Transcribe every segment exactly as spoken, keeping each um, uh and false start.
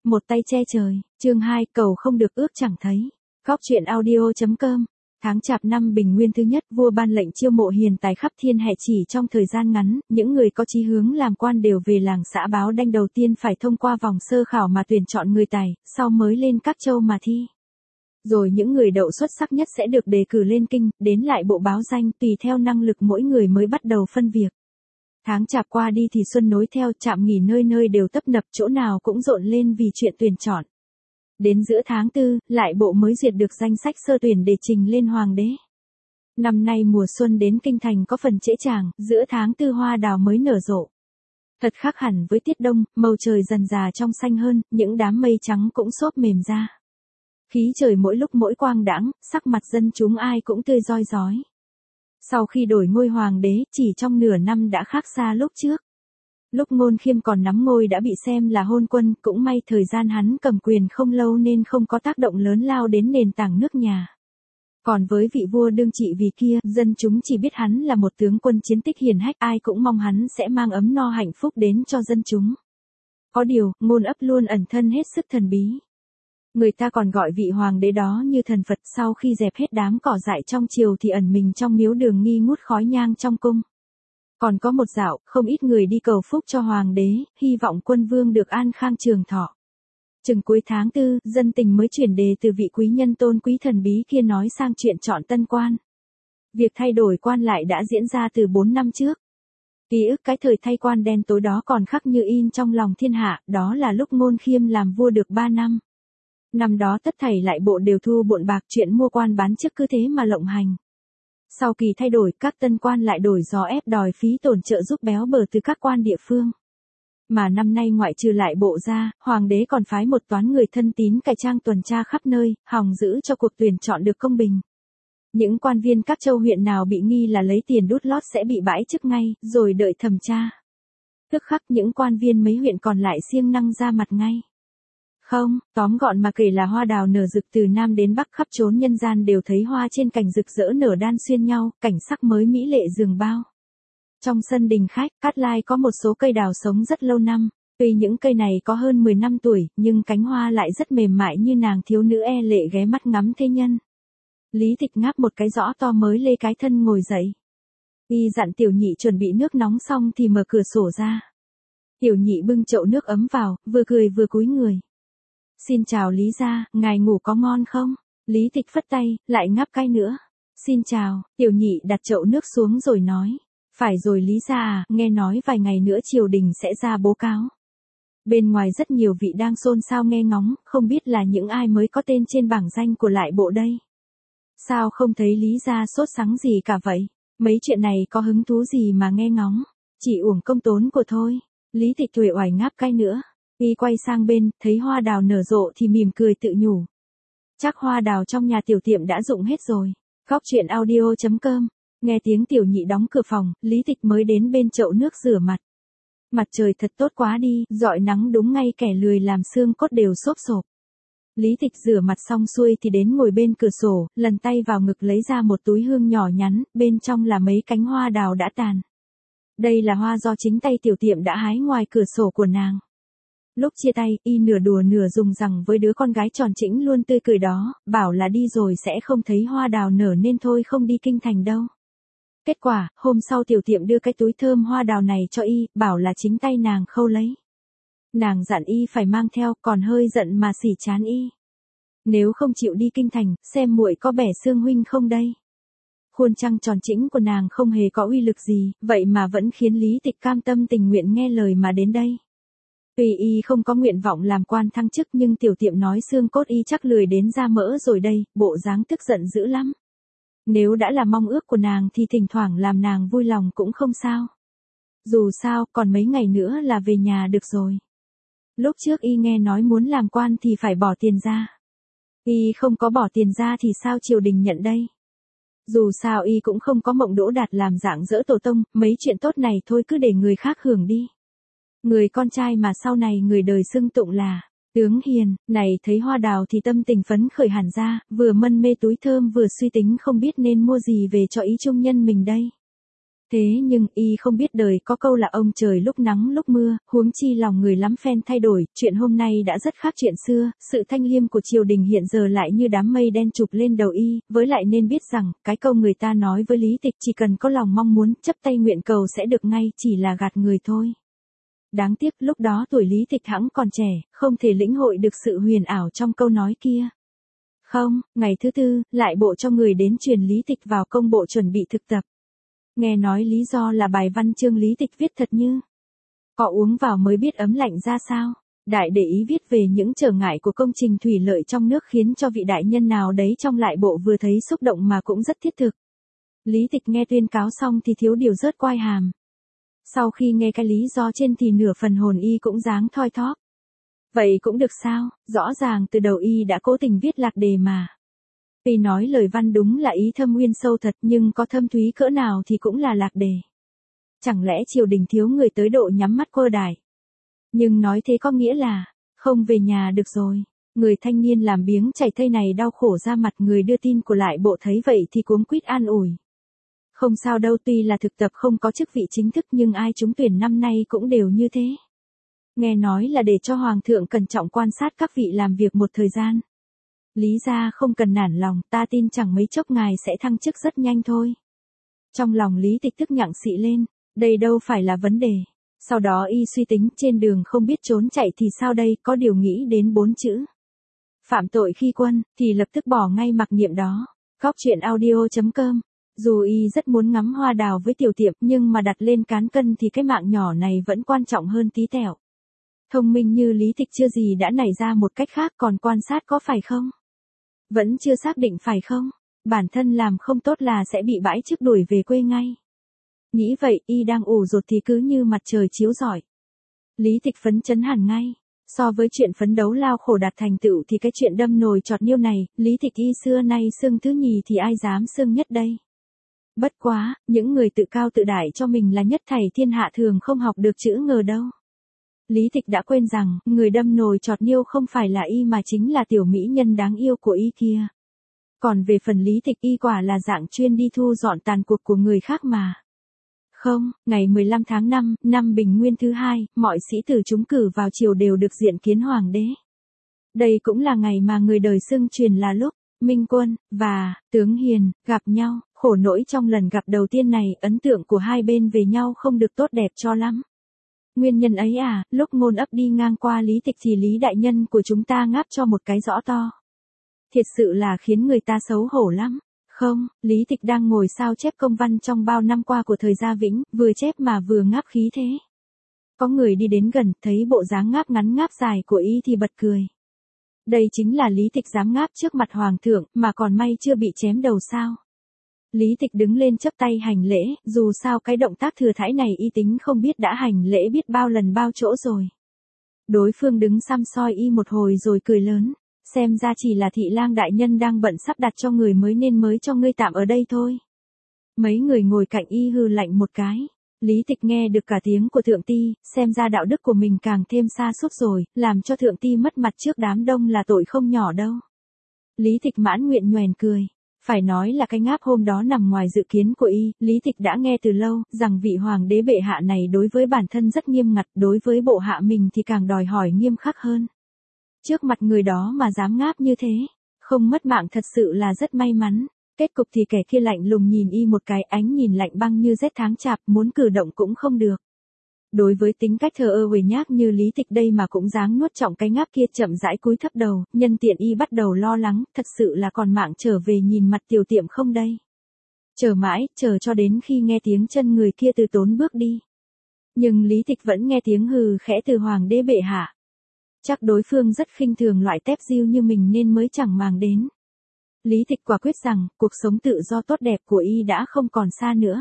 Một tay che trời, chương hai, cầu không được ước chẳng thấy. Góc truyện audio chấm com. Tháng Chạp năm Bình Nguyên thứ nhất, vua ban lệnh chiêu mộ hiền tài khắp thiên hạ, chỉ trong thời gian ngắn, những người có chí hướng làm quan đều về làng xã báo đanh, đầu tiên phải thông qua vòng sơ khảo mà tuyển chọn người tài, sau mới lên các châu mà thi. Rồi những người đậu xuất sắc nhất sẽ được đề cử lên kinh, đến lại bộ báo danh, tùy theo năng lực mỗi người mới bắt đầu phân việc. Tháng Chạp qua đi thì xuân nối theo, trạm nghỉ nơi nơi đều tấp nập, chỗ nào cũng rộn lên vì chuyện tuyển chọn. Đến giữa tháng tư, lại bộ mới duyệt được danh sách sơ tuyển để trình lên hoàng đế. Năm nay mùa xuân đến kinh thành có phần trễ chàng, giữa tháng tư hoa đào mới nở rộ. Thật khác hẳn với tiết đông, màu trời dần già trong xanh hơn, những đám mây trắng cũng xốp mềm ra. Khí trời mỗi lúc mỗi quang đãng, sắc mặt dân chúng ai cũng tươi roi rói. Sau khi đổi ngôi hoàng đế, chỉ trong nửa năm đã khác xa lúc trước. Lúc Ngôn Khiêm còn nắm ngôi đã bị xem là hôn quân, cũng may thời gian hắn cầm quyền không lâu nên không có tác động lớn lao đến nền tảng nước nhà. Còn với vị vua đương trị vì kia, dân chúng chỉ biết hắn là một tướng quân chiến tích hiển hách, ai cũng mong hắn sẽ mang ấm no hạnh phúc đến cho dân chúng. Có điều, Ngôn ấp luôn ẩn thân hết sức thần bí. Người ta còn gọi vị hoàng đế đó như thần Phật, sau khi dẹp hết đám cỏ dại trong triều thì ẩn mình trong miếu đường nghi ngút khói nhang trong cung. Còn có một dạo, không ít người đi cầu phúc cho hoàng đế, hy vọng quân vương được an khang trường thọ. Chừng cuối tháng tư, dân tình mới chuyển đề từ vị quý nhân tôn quý thần bí kia nói sang chuyện chọn tân quan. Việc thay đổi quan lại đã diễn ra từ bốn năm trước. Ký ức cái thời thay quan đen tối đó còn khắc như in trong lòng thiên hạ, đó là lúc Ngôn Khiêm làm vua được ba năm. Năm đó tất thảy lại bộ đều thu bộn bạc, chuyện mua quan bán chức cứ thế mà lộng hành. Sau kỳ thay đổi, các tân quan lại đổi gió ép đòi phí tổn trợ giúp béo bở từ các quan địa phương. Mà năm nay ngoại trừ lại bộ ra, hoàng đế còn phái một toán người thân tín cải trang tuần tra khắp nơi, hòng giữ cho cuộc tuyển chọn được công bình. Những quan viên các châu huyện nào bị nghi là lấy tiền đút lót sẽ bị bãi chức ngay, rồi đợi thẩm tra. Tức khắc những quan viên mấy huyện còn lại siêng năng ra mặt ngay. Không, tóm gọn mà kể là hoa đào nở rực từ Nam đến Bắc, khắp chốn nhân gian đều thấy hoa trên cành rực rỡ nở đan xuyên nhau, cảnh sắc mới mỹ lệ giường bao. Trong sân đình khách, Cát Lai có một số cây đào sống rất lâu năm, tuy những cây này có hơn mười năm tuổi, nhưng cánh hoa lại rất mềm mại như nàng thiếu nữ e lệ ghé mắt ngắm thế nhân. Lý Tịch ngáp một cái rõ to mới lê cái thân ngồi dậy. Y dặn Tiểu Nhị chuẩn bị nước nóng xong thì mở cửa sổ ra. Tiểu Nhị bưng chậu nước ấm vào, vừa cười vừa cúi người. Xin chào Lý gia, ngài ngủ có ngon không? Lý Tịch phất tay, lại ngáp cái nữa. Xin chào, Tiểu Nhị đặt chậu nước xuống rồi nói. Phải rồi Lý gia à, nghe nói vài ngày nữa triều đình sẽ ra bố cáo. Bên ngoài rất nhiều vị đang xôn xao nghe ngóng, không biết là những ai mới có tên trên bảng danh của lại bộ đây. Sao không thấy Lý gia sốt sắng gì cả vậy? Mấy chuyện này có hứng thú gì mà nghe ngóng? Chỉ uổng công tốn của thôi. Lý Tịch uể oải ngáp cái nữa. Y quay sang bên, thấy hoa đào nở rộ thì mỉm cười tự nhủ. Chắc hoa đào trong nhà tiểu tiệm đã rụng hết rồi. Góc truyện audio chấm com. Nghe tiếng Tiểu Nhị đóng cửa phòng, Lý Tịch mới đến bên chậu nước rửa mặt. Mặt trời thật tốt quá đi, rọi nắng đúng ngay kẻ lười làm xương cốt đều xốp xộp. Lý Tịch rửa mặt xong xuôi thì đến ngồi bên cửa sổ, lần tay vào ngực lấy ra một túi hương nhỏ nhắn, bên trong là mấy cánh hoa đào đã tàn. Đây là hoa do chính tay tiểu tiệm đã hái ngoài cửa sổ của nàng. Lúc chia tay, y nửa đùa nửa dùng rằng với đứa con gái tròn trĩnh luôn tươi cười đó, bảo là đi rồi sẽ không thấy hoa đào nở nên thôi không đi kinh thành đâu. Kết quả, hôm sau tiểu tiệm đưa cái túi thơm hoa đào này cho y, bảo là chính tay nàng khâu lấy. Nàng dặn y phải mang theo, còn hơi giận mà xỉ chán y. Nếu không chịu đi kinh thành, xem muội có bẻ xương huynh không đây. Khuôn trăng tròn trĩnh của nàng không hề có uy lực gì, vậy mà vẫn khiến Lý Tịch cam tâm tình nguyện nghe lời mà đến đây. Tuy y không có nguyện vọng làm quan thăng chức nhưng tiểu tiệm nói xương cốt y chắc lười đến ra mỡ rồi đây, bộ dáng tức giận dữ lắm. Nếu đã là mong ước của nàng thì thỉnh thoảng làm nàng vui lòng cũng không sao. Dù sao, còn mấy ngày nữa là về nhà được rồi. Lúc trước y nghe nói muốn làm quan thì phải bỏ tiền ra. Y không có bỏ tiền ra thì sao triều đình nhận đây? Dù sao y cũng không có mộng đỗ đạt làm dạng dỡ tổ tông, mấy chuyện tốt này thôi cứ để người khác hưởng đi. Người con trai mà sau này người đời xưng tụng là tướng hiền, này thấy hoa đào thì tâm tình phấn khởi hẳn ra, vừa mân mê túi thơm vừa suy tính không biết nên mua gì về cho ý trung nhân mình đây. Thế nhưng y không biết đời có câu là ông trời lúc nắng lúc mưa, huống chi lòng người lắm phen thay đổi, chuyện hôm nay đã rất khác chuyện xưa, sự thanh liêm của triều đình hiện giờ lại như đám mây đen chụp lên đầu y, với lại nên biết rằng, cái câu người ta nói với Lý Tịch chỉ cần có lòng mong muốn, chấp tay nguyện cầu sẽ được ngay, chỉ là gạt người thôi. Đáng tiếc lúc đó tuổi Lý Tịch hẵng còn trẻ, không thể lĩnh hội được sự huyền ảo trong câu nói kia. Không, ngày thứ tư, lại bộ cho người đến truyền Lý Tịch vào công bộ chuẩn bị thực tập. Nghe nói lý do là bài văn chương Lý Tịch viết thật như có uống vào mới biết ấm lạnh ra sao. Đại để ý viết về những trở ngại của công trình thủy lợi trong nước khiến cho vị đại nhân nào đấy trong lại bộ vừa thấy xúc động mà cũng rất thiết thực. Lý Tịch nghe tuyên cáo xong thì thiếu điều rớt quai hàm. Sau khi nghe cái lý do trên thì nửa phần hồn y cũng dáng thoi thóp. Vậy cũng được sao, rõ ràng từ đầu y đã cố tình viết lạc đề mà. Vì nói lời văn đúng là ý thâm uyên sâu thật nhưng có thâm thúy cỡ nào thì cũng là lạc đề. Chẳng lẽ triều đình thiếu người tới độ nhắm mắt quơ đài. Nhưng nói thế có nghĩa là, không về nhà được rồi. Người thanh niên làm biếng chảy thây này đau khổ ra mặt, người đưa tin của lại bộ thấy vậy thì cuống quýt an ủi. Không sao đâu, tuy là thực tập không có chức vị chính thức nhưng ai trúng tuyển năm nay cũng đều như thế. Nghe nói là để cho Hoàng thượng cẩn trọng quan sát các vị làm việc một thời gian. Lý gia không cần nản lòng, ta tin chẳng mấy chốc ngài sẽ thăng chức rất nhanh thôi. Trong lòng Lý Tịch tức nhặng xị lên, đây đâu phải là vấn đề. Sau đó y suy tính trên đường không biết trốn chạy thì sao đây, có điều nghĩ đến bốn chữ. Phạm tội khi quân, thì lập tức bỏ ngay mặc niệm đó. Góc truyện audio chấm com. Dù y rất muốn ngắm hoa đào với tiểu tiệp nhưng mà đặt lên cán cân thì cái mạng nhỏ này vẫn quan trọng hơn tí tẹo. Thông minh như Lý Tịch chưa gì đã nảy ra một cách khác, còn quan sát có phải không? Vẫn chưa xác định phải không? Bản thân làm không tốt là sẽ bị bãi chức đuổi về quê ngay. Nghĩ vậy y đang ủ rột thì cứ như mặt trời chiếu rọi. Lý Tịch phấn chấn hẳn ngay. So với chuyện phấn đấu lao khổ đạt thành tựu thì cái chuyện đâm nồi chọt niêu này, Lý Tịch y xưa nay xưng thứ nhì thì ai dám xưng nhất đây. Bất quá, những người tự cao tự đại cho mình là nhất thảy thiên hạ thường không học được chữ ngờ đâu. Lý Tịch đã quên rằng, người đâm nồi chọt niêu không phải là y mà chính là tiểu mỹ nhân đáng yêu của y kia. Còn về phần Lý Tịch y quả là dạng chuyên đi thu dọn tàn cuộc của người khác mà. Không, ngày mười lăm tháng năm, năm Bình Nguyên thứ hai, mọi sĩ tử trúng cử vào triều đều được diện kiến hoàng đế. Đây cũng là ngày mà người đời xưng truyền là lúc Minh Quân và Tướng Hiền gặp nhau. Khổ nỗi trong lần gặp đầu tiên này, ấn tượng của hai bên về nhau không được tốt đẹp cho lắm. Nguyên nhân ấy à, lúc Ngôn Ấp đi ngang qua Lý Tịch thì Lý đại nhân của chúng ta ngáp cho một cái rõ to. Thiệt sự là khiến người ta xấu hổ lắm. Không, Lý Tịch đang ngồi sao chép công văn trong bao năm qua của thời Gia Vĩnh, vừa chép mà vừa ngáp khí thế. Có người đi đến gần, thấy bộ dáng ngáp ngắn ngáp dài của y thì bật cười. Đây chính là Lý Tịch dám ngáp trước mặt hoàng thượng, mà còn may chưa bị chém đầu sao. Lý Tịch đứng lên chắp tay hành lễ, dù sao cái động tác thừa thãi này y tính không biết đã hành lễ biết bao lần bao chỗ rồi. Đối phương đứng săm soi y một hồi rồi cười lớn, xem ra chỉ là thị lang đại nhân đang bận sắp đặt cho người mới nên mới cho ngươi tạm ở đây thôi. Mấy người ngồi cạnh y hừ lạnh một cái. Lý Tịch nghe được cả tiếng của thượng ti, xem ra đạo đức của mình càng thêm sa sút rồi, làm cho thượng ti mất mặt trước đám đông là tội không nhỏ đâu. Lý Tịch mãn nguyện nhoẻn cười. Phải nói là cái ngáp hôm đó nằm ngoài dự kiến của y, Lý Tịch đã nghe từ lâu, rằng vị hoàng đế bệ hạ này đối với bản thân rất nghiêm ngặt, đối với bộ hạ mình thì càng đòi hỏi nghiêm khắc hơn. Trước mặt người đó mà dám ngáp như thế, không mất mạng thật sự là rất may mắn. Kết cục thì kẻ kia lạnh lùng nhìn y một cái, ánh nhìn lạnh băng như rét tháng chạp, muốn cử động cũng không được. Đối với tính cách thờ ơ uể nhác như Lý Tịch đây mà cũng dáng nuốt trọng cái ngáp kia, chậm rãi cúi thấp đầu, nhân tiện y bắt đầu lo lắng, thật sự là còn mạng trở về nhìn mặt tiểu tiệm không đây. Chờ mãi, chờ cho đến khi nghe tiếng chân người kia từ tốn bước đi. Nhưng Lý Tịch vẫn nghe tiếng hừ khẽ từ hoàng đế bệ hạ. Chắc đối phương rất khinh thường loại tép diêu như mình nên mới chẳng màng đến. Lý Tịch quả quyết rằng, cuộc sống tự do tốt đẹp của y đã không còn xa nữa.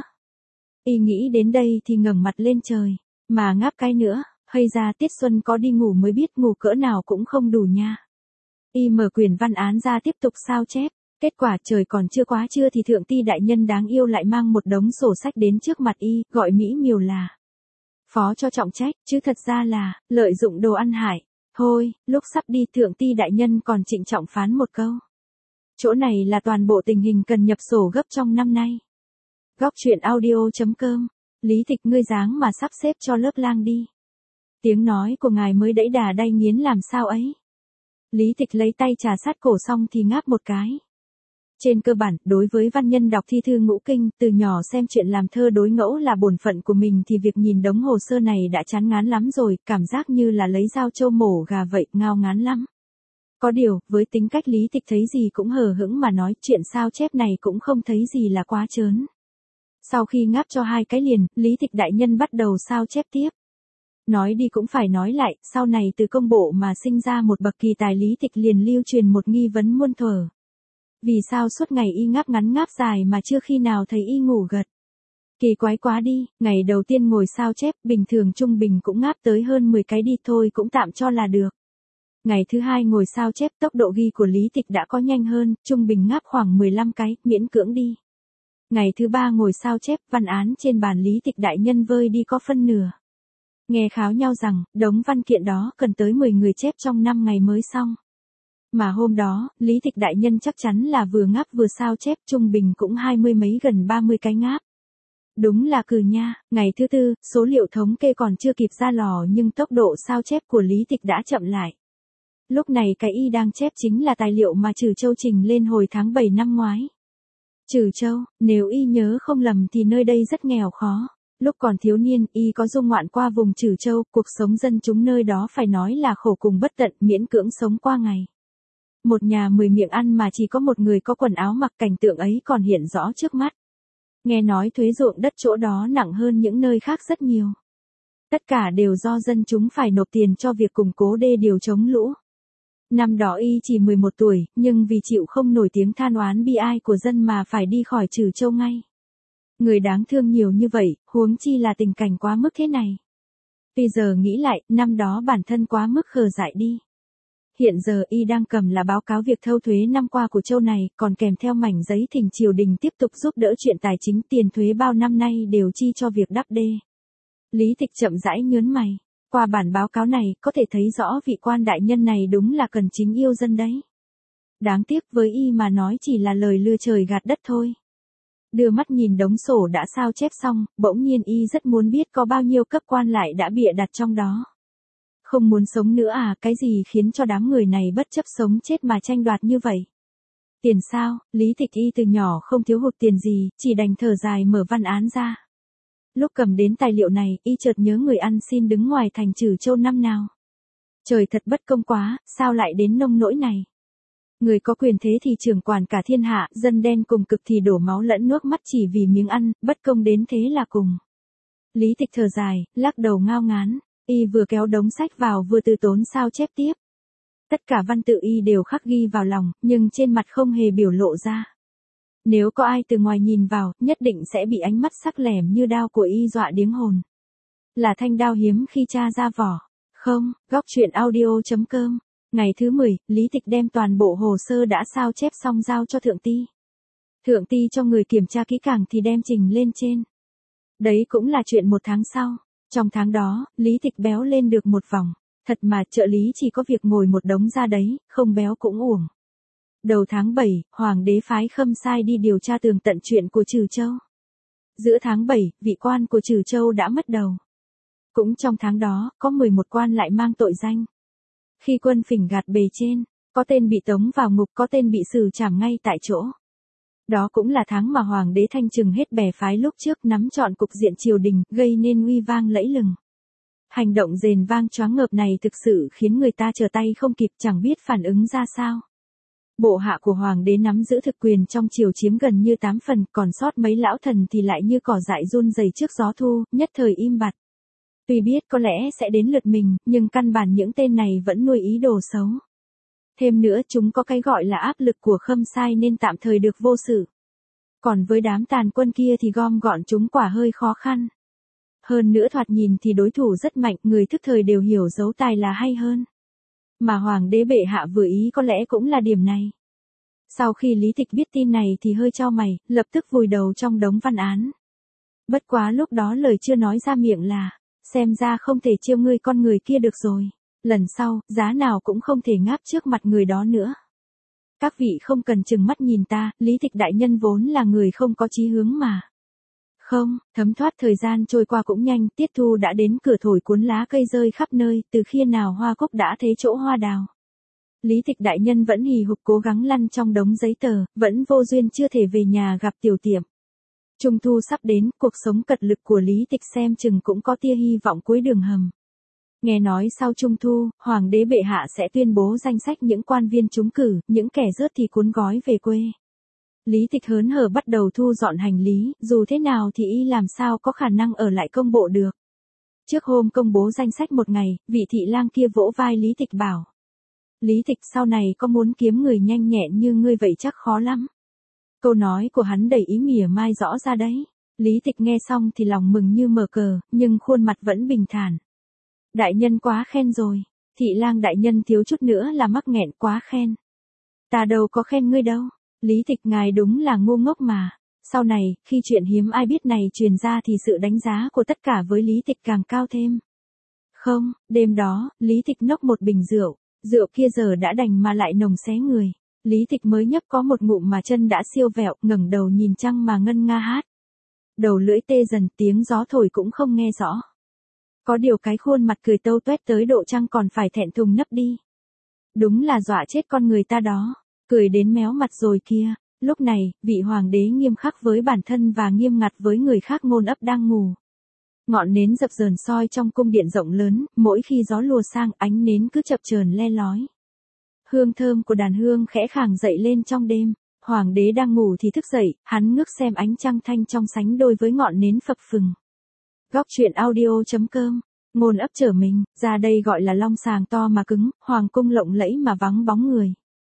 Y nghĩ đến đây thì ngẩng mặt lên trời. Mà ngáp cái nữa, hay ra Tiết Xuân có đi ngủ mới biết ngủ cỡ nào cũng không đủ nha. Y mở quyển văn án ra tiếp tục sao chép, kết quả trời còn chưa quá trưa thì thượng ti đại nhân đáng yêu lại mang một đống sổ sách đến trước mặt y, gọi mỹ miều là phó cho trọng trách, chứ thật ra là lợi dụng đồ ăn hại. Thôi, lúc sắp đi thượng ti đại nhân còn trịnh trọng phán một câu. Chỗ này là toàn bộ tình hình cần nhập sổ gấp trong năm nay. Góc truyện audio.com. Lý Tịch, ngươi dáng mà sắp xếp cho lớp lang đi. Tiếng nói của ngài mới đẫy đà đay nghiến làm sao ấy. Lý Tịch lấy tay trà sát cổ xong thì ngáp một cái. Trên cơ bản, đối với văn nhân đọc thi thư ngũ kinh, từ nhỏ xem chuyện làm thơ đối ngẫu là bổn phận của mình thì việc nhìn đống hồ sơ này đã chán ngán lắm rồi, cảm giác như là lấy dao trâu mổ gà vậy, ngao ngán lắm. Có điều, với tính cách Lý Tịch thấy gì cũng hờ hững mà nói, chuyện sao chép này cũng không thấy gì là quá trớn. Sau khi ngáp cho hai cái liền, Lý Tịch đại nhân bắt đầu sao chép tiếp. Nói đi cũng phải nói lại, sau này từ công bộ mà sinh ra một bậc kỳ tài, Lý Tịch liền lưu truyền một nghi vấn muôn thuở. Vì sao suốt ngày y ngáp ngắn ngáp dài mà chưa khi nào thấy y ngủ gật? Kỳ quái quá đi, ngày đầu tiên ngồi sao chép, bình thường trung bình cũng ngáp tới hơn mười cái đi thôi cũng tạm cho là được. Ngày thứ hai ngồi sao chép, tốc độ ghi của Lý Tịch đã có nhanh hơn, trung bình ngáp khoảng mười lăm cái, miễn cưỡng đi. Ngày thứ ba ngồi sao chép, văn án trên bàn Lý Tịch đại nhân vơi đi có phân nửa. Nghe kháo nhau rằng, đống văn kiện đó cần tới mười người chép trong năm ngày mới xong. Mà hôm đó, Lý Tịch đại nhân chắc chắn là vừa ngáp vừa sao chép, trung bình cũng hai mươi mấy gần ba mươi cái ngáp. Đúng là cừ nha, ngày thứ tư, số liệu thống kê còn chưa kịp ra lò nhưng tốc độ sao chép của Lý Tịch đã chậm lại. Lúc này cái y đang chép chính là tài liệu mà Trừ Châu trình lên hồi tháng bảy năm ngoái. Trừ Châu, nếu y nhớ không lầm thì nơi đây rất nghèo khó. Lúc còn thiếu niên, y có du ngoạn qua vùng Trừ Châu, cuộc sống dân chúng nơi đó phải nói là khổ cùng bất tận, miễn cưỡng sống qua ngày. Một nhà mười miệng ăn mà chỉ có một người có quần áo mặc, cảnh tượng ấy còn hiện rõ trước mắt. Nghe nói thuế ruộng đất chỗ đó nặng hơn những nơi khác rất nhiều. Tất cả đều do dân chúng phải nộp tiền cho việc củng cố đê điều chống lũ. Năm đó y chỉ mười một tuổi, nhưng vì chịu không nổi tiếng than oán bi ai của dân mà phải đi khỏi Trừ Châu ngay. Người đáng thương nhiều như vậy, huống chi là tình cảnh quá mức thế này. Bây giờ nghĩ lại, năm đó bản thân quá mức khờ dại đi. Hiện giờ y đang cầm là báo cáo việc thâu thuế năm qua của Châu này, còn kèm theo mảnh giấy thỉnh triều đình tiếp tục giúp đỡ chuyện tài chính, tiền thuế bao năm nay đều chi cho việc đắp đê. Lý Tịch chậm rãi nhớn mày. Qua bản báo cáo này, có thể thấy rõ vị quan đại nhân này đúng là cần chính yêu dân đấy. Đáng tiếc với y mà nói chỉ là lời lừa trời gạt đất thôi. Đưa mắt nhìn đống sổ đã sao chép xong, bỗng nhiên y rất muốn biết có bao nhiêu cấp quan lại đã bịa đặt trong đó. Không muốn sống nữa à, cái gì khiến cho đám người này bất chấp sống chết mà tranh đoạt như vậy? Tiền sao, Lý Tịch y từ nhỏ không thiếu hụt tiền gì, chỉ đành thở dài mở văn án ra. Lúc cầm đến tài liệu này, y chợt nhớ người ăn xin đứng ngoài thành Trừ Châu năm nào. Trời thật bất công quá, sao lại đến nông nỗi này? Người có quyền thế thì trưởng quản cả thiên hạ, dân đen cùng cực thì đổ máu lẫn nước mắt chỉ vì miếng ăn, bất công đến thế là cùng. Lý Tịch thở dài, lắc đầu ngao ngán, y vừa kéo đống sách vào vừa từ tốn sao chép tiếp. Tất cả văn tự y đều khắc ghi vào lòng, nhưng trên mặt không hề biểu lộ ra. Nếu có ai từ ngoài nhìn vào, nhất định sẽ bị ánh mắt sắc lẻm như đao của y dọa điếng hồn. Là thanh đao hiếm khi tra ra vỏ. Không, góc truyện audio.com. Ngày thứ mười, Lý Tịch đem toàn bộ hồ sơ đã sao chép xong giao cho Thượng Ty. Thượng Ty cho người kiểm tra kỹ càng thì đem trình lên trên. Đấy cũng là chuyện một tháng sau. Trong tháng đó, Lý Tịch béo lên được một vòng. Thật mà trợ lý chỉ có việc ngồi một đống ra đấy, không béo cũng uổng. Đầu tháng bảy, Hoàng đế phái Khâm Sai đi điều tra tường tận chuyện của Trừ Châu. Giữa tháng bảy, vị quan của Trừ Châu đã mất đầu. Cũng trong tháng đó, có mười một quan lại mang tội danh. Khi quân phỉnh gạt bề trên, có tên bị tống vào ngục, có tên bị xử trảm ngay tại chỗ. Đó cũng là tháng mà Hoàng đế thanh trừng hết bè phái lúc trước, nắm trọn cục diện triều đình, gây nên uy vang lẫy lừng. Hành động rền vang choáng ngợp này thực sự khiến người ta trở tay không kịp, chẳng biết phản ứng ra sao. Bộ hạ của Hoàng đế nắm giữ thực quyền trong triều chiếm gần như tám phần, còn sót mấy lão thần thì lại như cỏ dại run rẩy trước gió thu, nhất thời im bặt. Tuy biết có lẽ sẽ đến lượt mình, nhưng căn bản những tên này vẫn nuôi ý đồ xấu. Thêm nữa chúng có cái gọi là áp lực của Khâm Sai nên tạm thời được vô sự. Còn với đám tàn quân kia thì gom gọn chúng quả hơi khó khăn. Hơn nữa thoạt nhìn thì đối thủ rất mạnh, người thức thời đều hiểu giấu tài là hay hơn. Mà Hoàng đế bệ hạ vừa ý có lẽ cũng là điểm này. Sau khi Lý Tịch biết tin này thì hơi chau mày, lập tức vùi đầu trong đống văn án. Bất quá lúc đó lời chưa nói ra miệng là, xem ra không thể chiêu ngươi con người kia được rồi. Lần sau, giá nào cũng không thể ngáp trước mặt người đó nữa. Các vị không cần chừng mắt nhìn ta, Lý Tịch đại nhân vốn là người không có chí hướng mà. Không, thấm thoát thời gian trôi qua cũng nhanh, tiết thu đã đến cửa thổi cuốn lá cây rơi khắp nơi, từ khi nào hoa cúc đã thấy chỗ hoa đào. Lý Tịch đại nhân vẫn hì hục cố gắng lăn trong đống giấy tờ, vẫn vô duyên chưa thể về nhà gặp tiểu tiệm. Trung thu sắp đến, cuộc sống cật lực của Lý Tịch xem chừng cũng có tia hy vọng cuối đường hầm. Nghe nói sau Trung thu, Hoàng đế bệ hạ sẽ tuyên bố danh sách những quan viên trúng cử, những kẻ rớt thì cuốn gói về quê. Lý Tịch hớn hở bắt đầu thu dọn hành lý, dù thế nào thì y làm sao có khả năng ở lại công bộ được. Trước hôm công bố danh sách một ngày, vị thị lang kia vỗ vai Lý Tịch bảo. Lý Tịch sau này có muốn kiếm người nhanh nhẹn như ngươi vậy chắc khó lắm. Câu nói của hắn đầy ý mỉa mai rõ ra đấy. Lý Tịch nghe xong thì lòng mừng như mở cờ, nhưng khuôn mặt vẫn bình thản. Đại nhân quá khen rồi. Thị lang đại nhân thiếu chút nữa là mắc nghẹn quá khen. Ta đâu có khen ngươi đâu. Lý Tịch ngài đúng là ngu ngốc mà. Sau này, khi chuyện hiếm ai biết này truyền ra thì sự đánh giá của tất cả với Lý Tịch càng cao thêm. Không, đêm đó, Lý Tịch nốc một bình rượu. Rượu kia giờ đã đành mà lại nồng xé người. Lý Tịch mới nhấp có một ngụm mà chân đã siêu vẹo, ngẩng đầu nhìn trăng mà ngân nga hát. Đầu lưỡi tê dần, tiếng gió thổi cũng không nghe rõ. Có điều cái khuôn mặt cười tâu tuét tới độ trăng còn phải thẹn thùng nấp đi. Đúng là dọa chết con người ta đó. Cười đến méo mặt rồi kia. Lúc này, vị hoàng đế nghiêm khắc với bản thân và nghiêm ngặt với người khác ngôn ấp đang ngủ. Ngọn nến dập dờn soi trong cung điện rộng lớn, mỗi khi gió lùa sang ánh nến cứ chập chờn le lói. Hương thơm của đàn hương khẽ khàng dậy lên trong đêm. Hoàng đế đang ngủ thì thức dậy, hắn ngước xem ánh trăng thanh trong sánh đôi với ngọn nến phập phừng. Góc truyện audio chấm com. Ngôn ấp trở mình, ra đây gọi là long sàng to mà cứng, hoàng cung lộng lẫy mà vắng bóng người.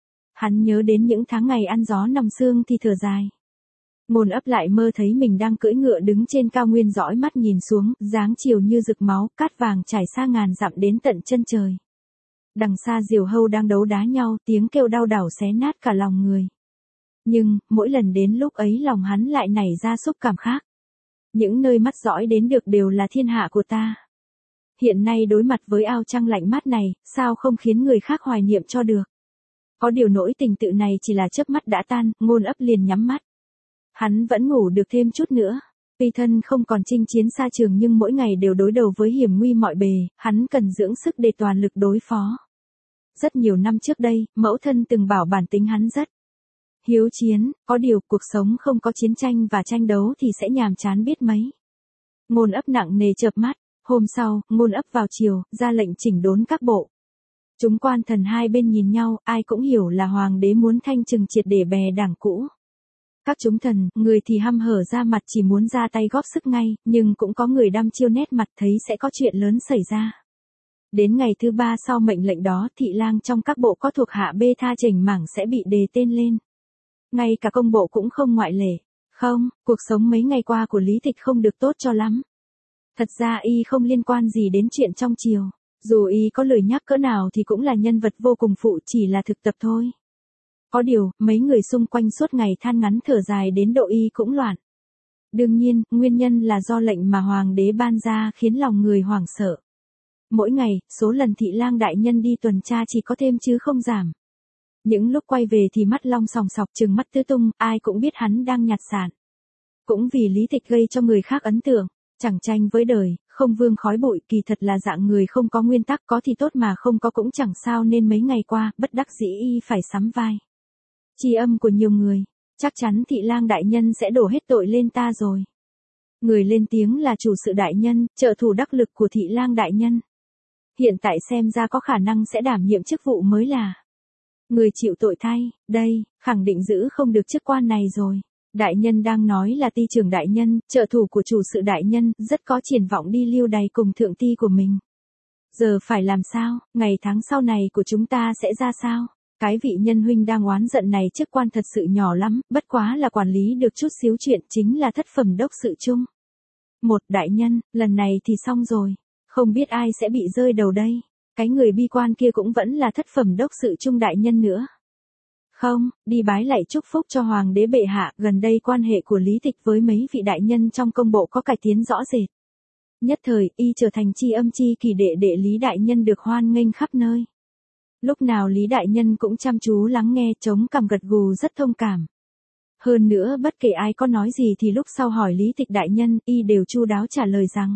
Hắn nhớ đến những tháng ngày ăn gió nằm sương thì thở dài. Ngôn ấp lại mơ thấy mình đang cưỡi ngựa đứng trên cao nguyên dõi mắt nhìn xuống, dáng chiều như rực máu, cát vàng trải xa ngàn dặm đến tận chân trời. Đằng xa diều hâu đang đấu đá nhau, tiếng kêu đau đảo xé nát cả lòng người. Nhưng, mỗi lần đến lúc ấy lòng hắn lại nảy ra xúc cảm khác. Những nơi mắt dõi đến được đều là thiên hạ của ta. Hiện nay đối mặt với ao trăng lạnh mát này, sao không khiến người khác hoài niệm cho được. Có điều nỗi tình tự này chỉ là chớp mắt đã tan, Ngôn ấp liền nhắm mắt. Hắn vẫn ngủ được thêm chút nữa. Tuy thân không còn chinh chiến xa trường nhưng mỗi ngày đều đối đầu với hiểm nguy mọi bề, hắn cần dưỡng sức để toàn lực đối phó. Rất nhiều năm trước đây, mẫu thân từng bảo bản tính hắn rất hiếu chiến, có điều cuộc sống không có chiến tranh và tranh đấu thì sẽ nhàm chán biết mấy. Ngôn ấp nặng nề chợp mắt, hôm sau, Ngôn ấp vào chiều, ra lệnh chỉnh đốn các bộ. Chúng quan thần hai bên nhìn nhau, ai cũng hiểu là hoàng đế muốn thanh trừng triệt để bè đảng cũ. Các chúng thần, người thì hăm hở ra mặt chỉ muốn ra tay góp sức ngay, nhưng cũng có người đăm chiêu nét mặt thấy sẽ có chuyện lớn xảy ra. Đến ngày thứ ba sau mệnh lệnh đó, thị lang trong các bộ có thuộc hạ bê tha chỉnh mảng sẽ bị đề tên lên. Ngay cả công bộ cũng không ngoại lệ. Không, cuộc sống mấy ngày qua của Lý Tịch không được tốt cho lắm. Thật ra y không liên quan gì đến chuyện trong triều. Dù y có lời nhắc cỡ nào thì cũng là nhân vật vô cùng phụ, chỉ là thực tập thôi. Có điều, mấy người xung quanh suốt ngày than ngắn thở dài đến độ y cũng loạn. Đương nhiên, nguyên nhân là do lệnh mà hoàng đế ban ra khiến lòng người hoảng sợ. Mỗi ngày, số lần thị lang đại nhân đi tuần tra chỉ có thêm chứ không giảm. Những lúc quay về thì mắt long sòng sọc trừng mắt tứ tung, ai cũng biết hắn đang nhặt sạn. Cũng vì Lý Tịch gây cho người khác ấn tượng, chẳng tranh với đời, không vương khói bụi, kỳ thật là dạng người không có nguyên tắc, có thì tốt mà không có cũng chẳng sao, nên mấy ngày qua, bất đắc dĩ y phải sắm vai. Tri âm của nhiều người, chắc chắn thị lang đại nhân sẽ đổ hết tội lên ta rồi. Người lên tiếng là chủ sự đại nhân, trợ thủ đắc lực của thị lang đại nhân. Hiện tại xem ra có khả năng sẽ đảm nhiệm chức vụ mới là người chịu tội thay, đây, khẳng định giữ không được chức quan này rồi. Đại nhân đang nói là ty trưởng đại nhân, trợ thủ của chủ sự đại nhân, rất có triển vọng đi lưu đày cùng thượng ty của mình. Giờ phải làm sao, ngày tháng sau này của chúng ta sẽ ra sao? Cái vị nhân huynh đang oán giận này chức quan thật sự nhỏ lắm, bất quá là quản lý được chút xíu chuyện, chính là thất phẩm đốc sự chung. Một đại nhân, lần này thì xong rồi. Không biết ai sẽ bị rơi đầu đây. Cái người bi quan kia cũng vẫn là thất phẩm đốc sự chung đại nhân nữa. Không, đi bái lạy chúc phúc cho hoàng đế bệ hạ, gần đây quan hệ của Lý Tịch với mấy vị đại nhân trong công bộ có cải tiến rõ rệt. Nhất thời, y trở thành tri âm tri kỷ đệ đệ Lý đại nhân được hoan nghênh khắp nơi. Lúc nào Lý đại nhân cũng chăm chú lắng nghe, chống cằm gật gù rất thông cảm. Hơn nữa bất kể ai có nói gì thì lúc sau hỏi Lý Tịch đại nhân, y đều chu đáo trả lời rằng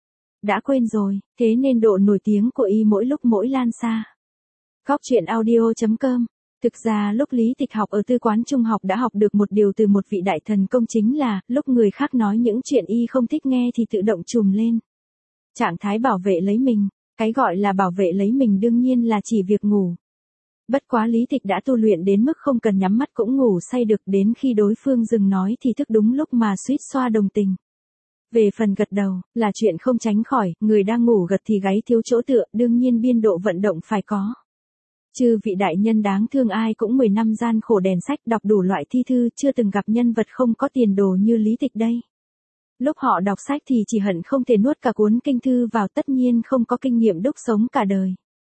đã quên rồi, thế nên độ nổi tiếng của y mỗi lúc mỗi lan xa. Góc truyện audio chấm com. Thực ra lúc Lý Tịch học ở tư quán trung học đã học được một điều từ một vị đại thần công, chính là, lúc người khác nói những chuyện y không thích nghe thì tự động trùm lên. Trạng thái bảo vệ lấy mình, cái gọi là bảo vệ lấy mình đương nhiên là chỉ việc ngủ. Bất quá Lý Tịch đã tu luyện đến mức không cần nhắm mắt cũng ngủ say được, đến khi đối phương dừng nói thì thức đúng lúc mà suýt xoa đồng tình. Về phần gật đầu, là chuyện không tránh khỏi, người đang ngủ gật thì gáy thiếu chỗ tựa, đương nhiên biên độ vận động phải có. Chư vị đại nhân đáng thương ai cũng mười năm gian khổ đèn sách, đọc đủ loại thi thư, chưa từng gặp nhân vật không có tiền đồ như Lý Tịch đây. Lúc họ đọc sách thì chỉ hận không thể nuốt cả cuốn kinh thư vào, tất nhiên không có kinh nghiệm đúc sống cả đời.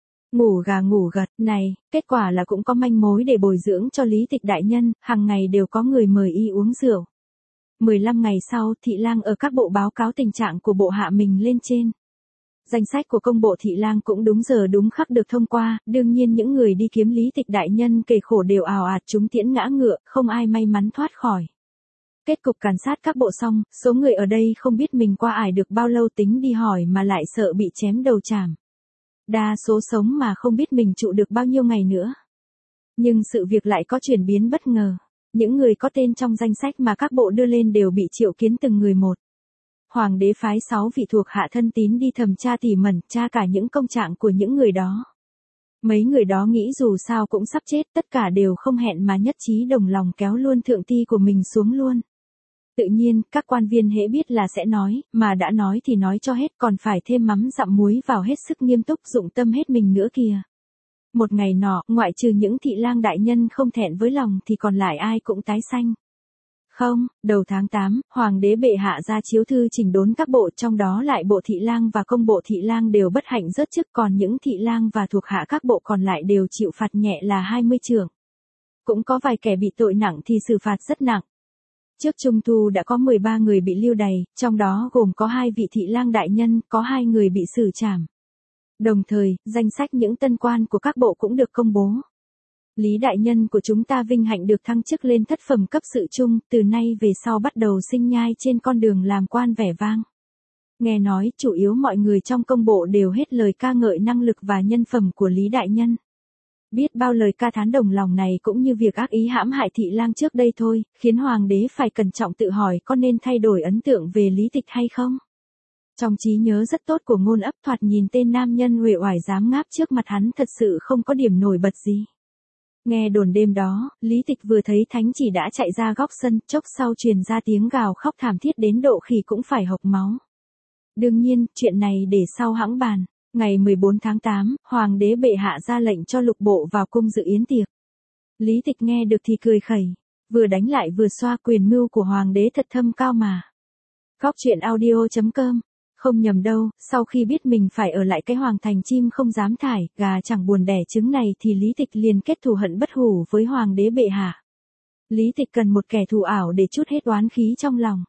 Ngủ gà ngủ gật này, kết quả là cũng có manh mối để bồi dưỡng cho Lý Tịch đại nhân, hàng ngày đều có người mời y uống rượu. mười lăm ngày sau, thị lang ở các bộ báo cáo tình trạng của bộ hạ mình lên trên. Danh sách của công bộ thị lang cũng đúng giờ đúng khắc được thông qua, đương nhiên những người đi kiếm Lý Tịch đại nhân kể khổ đều ào ạt trúng tiễn ngã ngựa, không ai may mắn thoát khỏi. Kết cục càn sát các bộ xong, số người ở đây không biết mình qua ải được bao lâu tính đi hỏi mà lại sợ bị chém đầu chảm. Đa số sống mà không biết mình trụ được bao nhiêu ngày nữa. Nhưng sự việc lại có chuyển biến bất ngờ. Những người có tên trong danh sách mà các bộ đưa lên đều bị triệu kiến từng người một. Hoàng đế phái sáu vị thuộc hạ thân tín đi thẩm tra tỉ mẩn, tra cả những công trạng của những người đó. Mấy người đó nghĩ dù sao cũng sắp chết, tất cả đều không hẹn mà nhất trí đồng lòng kéo luôn thượng ti của mình xuống luôn. Tự nhiên, các quan viên hễ biết là sẽ nói, mà đã nói thì nói cho hết, còn phải thêm mắm dặm muối vào, hết sức nghiêm túc dụng tâm hết mình nữa kìa. Một ngày nọ, ngoại trừ những thị lang đại nhân không thẹn với lòng thì còn lại ai cũng tái xanh. Không, đầu tháng tám, hoàng đế bệ hạ ra chiếu thư chỉnh đốn các bộ, trong đó lại bộ thị lang và công bộ thị lang đều bất hạnh rớt chức, còn những thị lang và thuộc hạ các bộ còn lại đều chịu phạt nhẹ là hai mươi chưởng. Cũng có vài kẻ bị tội nặng thì xử phạt rất nặng. Trước Trung Thu đã có mười ba người bị lưu đày, trong đó gồm có hai vị thị lang đại nhân, có hai người bị xử trảm. Đồng thời, danh sách những tân quan của các bộ cũng được công bố. Lý đại nhân của chúng ta vinh hạnh được thăng chức lên thất phẩm cấp sự trung, từ nay về sau bắt đầu sinh nhai trên con đường làm quan vẻ vang. Nghe nói, chủ yếu mọi người trong công bộ đều hết lời ca ngợi năng lực và nhân phẩm của Lý đại nhân. Biết bao lời ca thán đồng lòng này cũng như việc ác ý hãm hại thị lang trước đây thôi, khiến hoàng đế phải cẩn trọng tự hỏi có nên thay đổi ấn tượng về Lý Tịch hay không. Trong trí nhớ rất tốt của Ngôn Ấp, thoạt nhìn tên nam nhân uể oải dám ngáp trước mặt hắn thật sự không có điểm nổi bật gì. Nghe đồn đêm đó, Lý Tịch vừa thấy thánh chỉ đã chạy ra góc sân, chốc sau truyền ra tiếng gào khóc thảm thiết đến độ khỉ cũng phải hộc máu. Đương nhiên, chuyện này để sau hãng bàn. Ngày mười bốn tháng tám, hoàng đế bệ hạ ra lệnh cho lục bộ vào cung dự yến tiệc. Lý Tịch nghe được thì cười khẩy, vừa đánh lại vừa xoa, quyền mưu của hoàng đế thật thâm cao mà. Góc truyện audio chấm com. Không nhầm đâu, sau khi biết mình phải ở lại cái hoàng thành chim không dám thải, gà chẳng buồn đẻ trứng này thì Lý Tịch liền kết thù hận bất hủ với hoàng đế bệ hạ. Lý Tịch cần một kẻ thù ảo để trút hết oán khí trong lòng.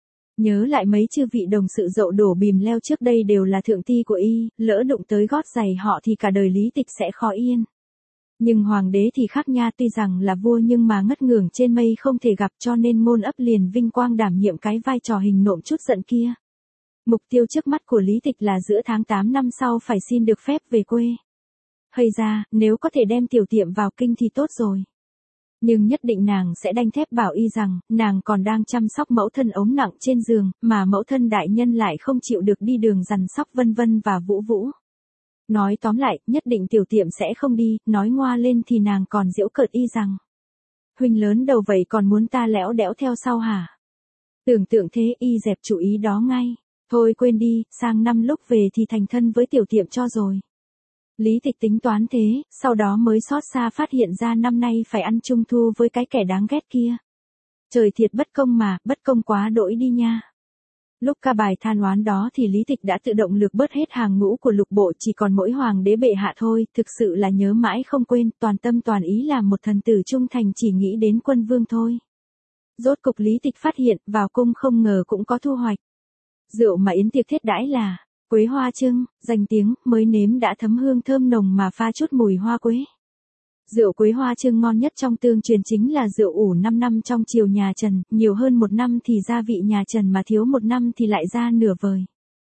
Nhớ lại mấy chư vị đồng sự dậu đổ bìm leo trước đây đều là thượng ti của y, lỡ đụng tới gót giày họ thì cả đời Lý Tịch sẽ khó yên. Nhưng hoàng đế thì khác nha, tuy rằng là vua nhưng mà ngất ngưởng trên mây không thể gặp, cho nên Ngôn Ấp liền vinh quang đảm nhiệm cái vai trò hình nộm chút giận kia. Mục tiêu trước mắt của Lý Tịch là giữa tháng tám năm sau phải xin được phép về quê. Hay ra, nếu có thể đem tiểu tiệm vào kinh thì tốt rồi. Nhưng nhất định nàng sẽ đanh thép bảo y rằng, nàng còn đang chăm sóc mẫu thân ốm nặng trên giường, mà mẫu thân đại nhân lại không chịu được đi đường dằn sóc vân vân và vũ vũ. Nói tóm lại, nhất định tiểu tiệm sẽ không đi, nói ngoa lên thì nàng còn giễu cợt y rằng. Huynh lớn đầu vậy còn muốn ta lẽo đẽo theo sau hả? Tưởng tượng thế y dẹp chủ ý đó ngay. Thôi quên đi, sang năm lúc về thì thành thân với tiểu tiệm cho rồi. Lý Tịch tính toán thế, sau đó mới xót xa phát hiện ra năm nay phải ăn trung thu với cái kẻ đáng ghét kia. Trời thiệt bất công mà, bất công quá đỗi đi nha. Lúc ca bài than oán đó thì Lý Tịch đã tự động lược bớt hết hàng ngũ của lục bộ, chỉ còn mỗi hoàng đế bệ hạ thôi, thực sự là nhớ mãi không quên, toàn tâm toàn ý làm một thần tử trung thành, chỉ nghĩ đến quân vương thôi. Rốt cục Lý Tịch phát hiện, vào cung không ngờ cũng có thu hoạch. Rượu mà yến tiệc thiết đãi là quế hoa trưng, danh tiếng, mới nếm đã thấm hương thơm nồng mà pha chút mùi hoa quế. Rượu quế hoa trương ngon nhất trong tương truyền chính là rượu ủ năm năm trong triều nhà Trần, nhiều hơn một năm thì gia vị nhà Trần mà thiếu một năm thì lại ra nửa vời.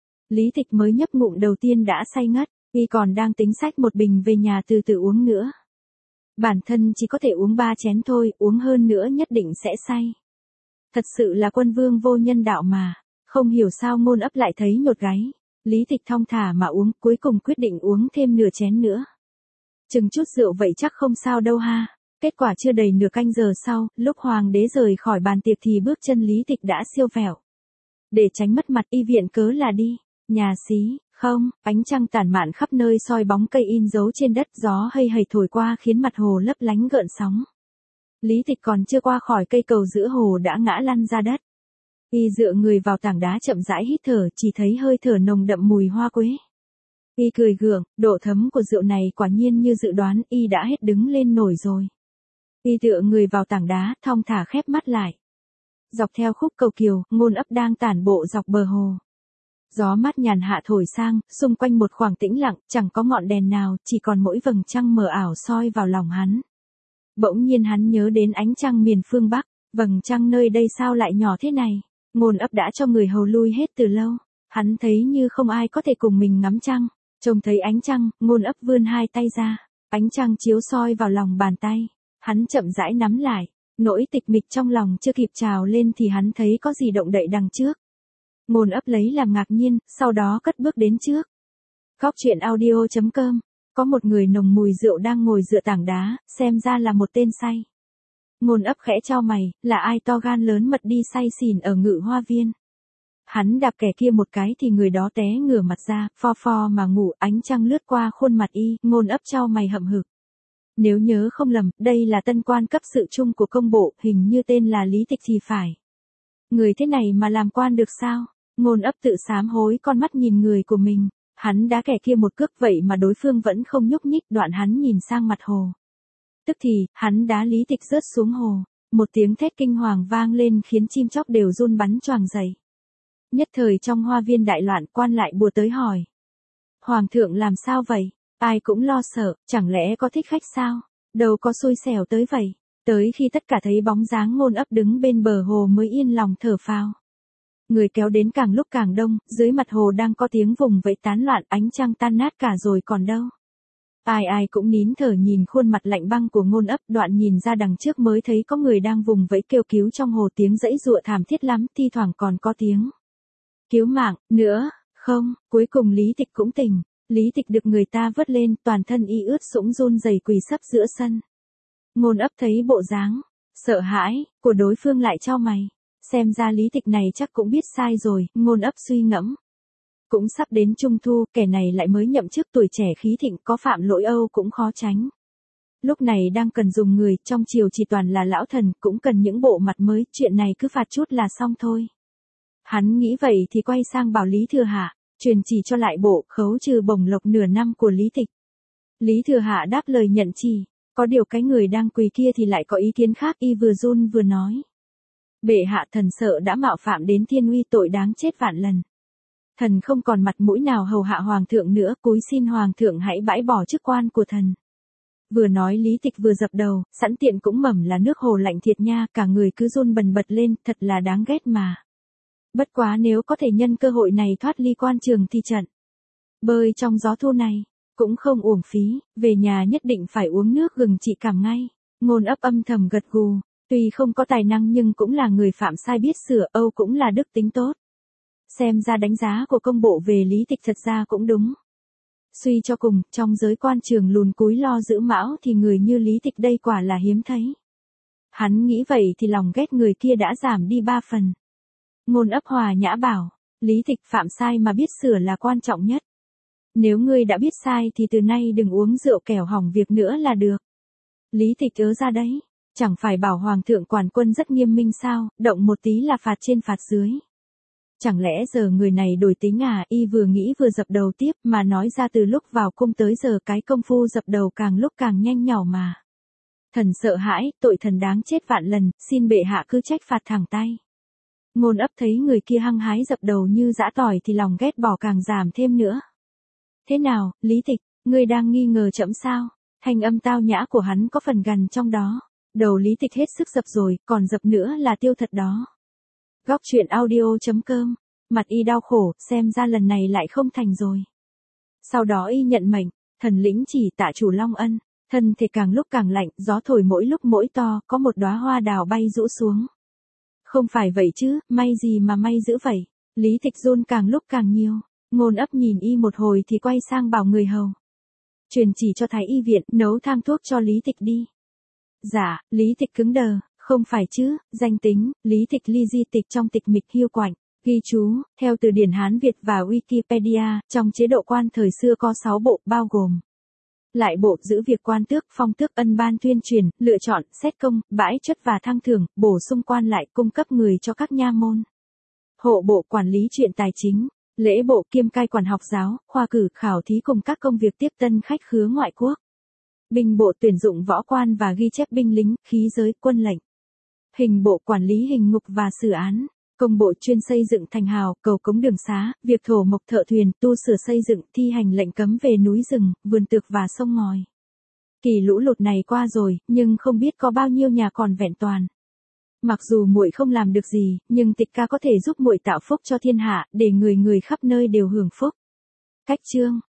Lý Tịch mới nhấp ngụm đầu tiên đã say ngất, y còn đang tính xách một bình về nhà từ từ uống nữa. Bản thân chỉ có thể uống ba chén thôi, uống hơn nữa nhất định sẽ say. Thật sự là quân vương vô nhân đạo mà, không hiểu sao Ngôn Ấp lại thấy nhột gáy. Lý Tịch thong thả mà uống, cuối cùng quyết định uống thêm nửa chén nữa. Chừng chút rượu vậy chắc không sao đâu ha. Kết quả chưa đầy nửa canh giờ sau, lúc hoàng đế rời khỏi bàn tiệc thì bước chân Lý Tịch đã siêu vẹo. Để tránh mất mặt y viện cớ là đi, nhà xí, không, ánh trăng tản mạn khắp nơi soi bóng cây in dấu trên đất, gió hây hây thổi qua khiến mặt hồ lấp lánh gợn sóng. Lý Tịch còn chưa qua khỏi cây cầu giữa hồ đã ngã lăn ra đất. Y dựa người vào tảng đá chậm rãi hít thở, chỉ thấy hơi thở nồng đậm mùi hoa quế. Y cười gượng, độ thấm của rượu này quả nhiên như dự đoán, y đã hết đứng lên nổi rồi. Y tựa người vào tảng đá, thong thả khép mắt lại. Dọc theo khúc cầu kiều, Ngôn Ấp đang tản bộ dọc bờ hồ. Gió mát nhàn hạ thổi sang, xung quanh một khoảng tĩnh lặng, chẳng có ngọn đèn nào, chỉ còn mỗi vầng trăng mờ ảo soi vào lòng hắn. Bỗng nhiên hắn nhớ đến ánh trăng miền phương Bắc, vầng trăng nơi đây sao lại nhỏ thế này. Ngôn Ấp đã cho người hầu lui hết từ lâu, hắn thấy như không ai có thể cùng mình ngắm trăng. Trông thấy ánh trăng, Ngôn Ấp vươn hai tay ra, ánh trăng chiếu soi vào lòng bàn tay, hắn chậm rãi nắm lại, nỗi tịch mịch trong lòng chưa kịp trào lên thì hắn thấy có gì động đậy đằng trước. Ngôn Ấp lấy làm ngạc nhiên, sau đó cất bước đến trước. Góc truyện audio chấm com, có một người nồng mùi rượu đang ngồi dựa tảng đá, xem ra là một tên say. Ngôn Ấp khẽ chau mày, là ai to gan lớn mật đi say xỉn ở Ngự Hoa Viên. Hắn đạp kẻ kia một cái thì người đó té ngửa mặt ra, pho pho mà ngủ, ánh trăng lướt qua khuôn mặt y, Ngôn Ấp chau mày hậm hực. Nếu nhớ không lầm, đây là tân quan cấp sự trung của công bộ, hình như tên là Lý Tịch thì phải. Người thế này mà làm quan được sao? Ngôn Ấp tự sám hối con mắt nhìn người của mình, hắn đá kẻ kia một cước vậy mà đối phương vẫn không nhúc nhích, đoạn hắn nhìn sang mặt hồ. Tức thì, hắn đá Lý Tịch rớt xuống hồ, một tiếng thét kinh hoàng vang lên khiến chim chóc đều run bắn choàng dậy. Nhất thời trong hoa viên đại loạn, quan lại bùa tới hỏi. Hoàng thượng làm sao vậy? Ai cũng lo sợ, chẳng lẽ có thích khách sao? Đâu có xui xẻo tới vậy. Tới khi tất cả thấy bóng dáng Ngôn Ấp đứng bên bờ hồ mới yên lòng thở phào. Người kéo đến càng lúc càng đông, dưới mặt hồ đang có tiếng vùng vẫy tán loạn, ánh trăng tan nát cả rồi còn đâu. Ai ai cũng nín thở nhìn khuôn mặt lạnh băng của Ngôn Ấp, đoạn nhìn ra đằng trước mới thấy có người đang vùng vẫy kêu cứu trong hồ, tiếng dãy dụa thảm thiết lắm, thi thoảng còn có tiếng cứu mạng, nữa, không, cuối cùng Lý Tịch cũng tỉnh. Lý Tịch được người ta vớt lên, toàn thân y ướt sũng run rẩy quỳ sấp giữa sân. Ngôn Ấp thấy bộ dáng sợ hãi của đối phương lại chau mày, xem ra Lý Tịch này chắc cũng biết sai rồi. Ngôn Ấp suy ngẫm, cũng sắp đến trung thu, kẻ này lại mới nhậm chức, tuổi trẻ khí thịnh, có phạm lỗi âu cũng khó tránh. Lúc này đang cần dùng người, trong triều chỉ toàn là lão thần, cũng cần những bộ mặt mới, chuyện này cứ phạt chút là xong thôi. Hắn nghĩ vậy thì quay sang bảo Lý Thừa Hạ, truyền chỉ cho lại bộ, khấu trừ bổng lộc nửa năm của Lý Tịch. Lý Thừa Hạ đáp lời nhận chỉ, có điều cái người đang quỳ kia thì lại có ý kiến khác, y vừa run vừa nói. Bệ hạ, thần sợ đã mạo phạm đến thiên uy, tội đáng chết vạn lần. Thần không còn mặt mũi nào hầu hạ hoàng thượng nữa, cúi xin hoàng thượng hãy bãi bỏ chức quan của thần. Vừa nói Lý Tịch vừa dập đầu, sẵn tiện cũng mẩm là nước hồ lạnh thiệt nha, cả người cứ run bần bật lên, thật là đáng ghét mà. Bất quá nếu có thể nhân cơ hội này thoát ly quan trường thì trận bơi trong gió thu này cũng không uổng phí, về nhà nhất định phải uống nước gừng trị cảm ngay. Ngôn Ấp âm thầm gật gù, tuy không có tài năng nhưng cũng là người phạm sai biết sửa, âu cũng là đức tính tốt. Xem ra đánh giá của công bộ về Lý Tịch thật ra cũng đúng. Suy cho cùng, trong giới quan trường lùn cúi lo giữ mão thì người như Lý Tịch đây quả là hiếm thấy. Hắn nghĩ vậy thì lòng ghét người kia đã giảm đi ba phần. Ngôn Ấp hòa nhã bảo, Lý Tịch, phạm sai mà biết sửa là quan trọng nhất. Nếu ngươi đã biết sai thì từ nay đừng uống rượu kẻo hỏng việc nữa là được. Lý Tịch ớ ra đấy, chẳng phải bảo hoàng thượng quản quân rất nghiêm minh sao, động một tí là phạt trên phạt dưới. Chẳng lẽ giờ người này đổi tính à? Y vừa nghĩ vừa dập đầu tiếp, mà nói ra từ lúc vào cung tới giờ cái công phu dập đầu càng lúc càng nhanh nhỏ mà. Thần sợ hãi, tội thần đáng chết vạn lần, xin bệ hạ cứ trách phạt thẳng tay. Ngôn Ấp thấy người kia hăng hái dập đầu như dã tỏi thì lòng ghét bỏ càng giảm thêm nữa. Thế nào, Lý Tịch, ngươi đang nghi ngờ trẫm sao? Thanh âm tao nhã của hắn có phần gằn trong đó. Đầu Lý Tịch hết sức dập rồi, còn dập nữa là tiêu thật đó. Góc truyện audio.com. Mặt y đau khổ, xem ra lần này lại không thành rồi. Sau đó y nhận mệnh, thần lĩnh chỉ tạ chủ Long Ân, thân thể càng lúc càng lạnh, gió thổi mỗi lúc mỗi to, có một đóa hoa đào bay rũ xuống. Không phải vậy chứ, may gì mà may dữ vậy. Lý Tịch run càng lúc càng nhiều, Ngôn Ấp nhìn y một hồi thì quay sang bảo người hầu. Truyền chỉ cho thái y viện, nấu thang thuốc cho Lý Tịch đi. Dạ, Lý Tịch cứng đờ, không phải chứ, danh tính, Lý Tịch ly di tịch trong tịch mịch Hiêu Quạnh, ghi chú, theo từ điển Hán Việt và Wikipedia, trong chế độ quan thời xưa có sáu bộ, bao gồm lại bộ giữ việc quan tước, phong tước, ân ban tuyên truyền, lựa chọn, xét công, bãi chất và thăng thưởng, bổ sung quan lại, cung cấp người cho các nha môn. Hộ bộ quản lý chuyện tài chính, lễ bộ kiêm cai quản học giáo, khoa cử, khảo thí cùng các công việc tiếp tân khách khứa ngoại quốc. Binh bộ tuyển dụng võ quan và ghi chép binh lính, khí giới, quân lệnh. Hình bộ quản lý hình ngục và xử án. Công bộ chuyên xây dựng thành hào, cầu cống đường xá, việc thổ mộc thợ thuyền, tu sửa xây dựng, thi hành lệnh cấm về núi rừng, vườn tược và sông ngòi. Kỳ lũ lụt này qua rồi, nhưng không biết có bao nhiêu nhà còn vẹn toàn. Mặc dù muội không làm được gì, nhưng Tịch ca có thể giúp muội tạo phúc cho thiên hạ, để người người khắp nơi đều hưởng phúc. Cách chương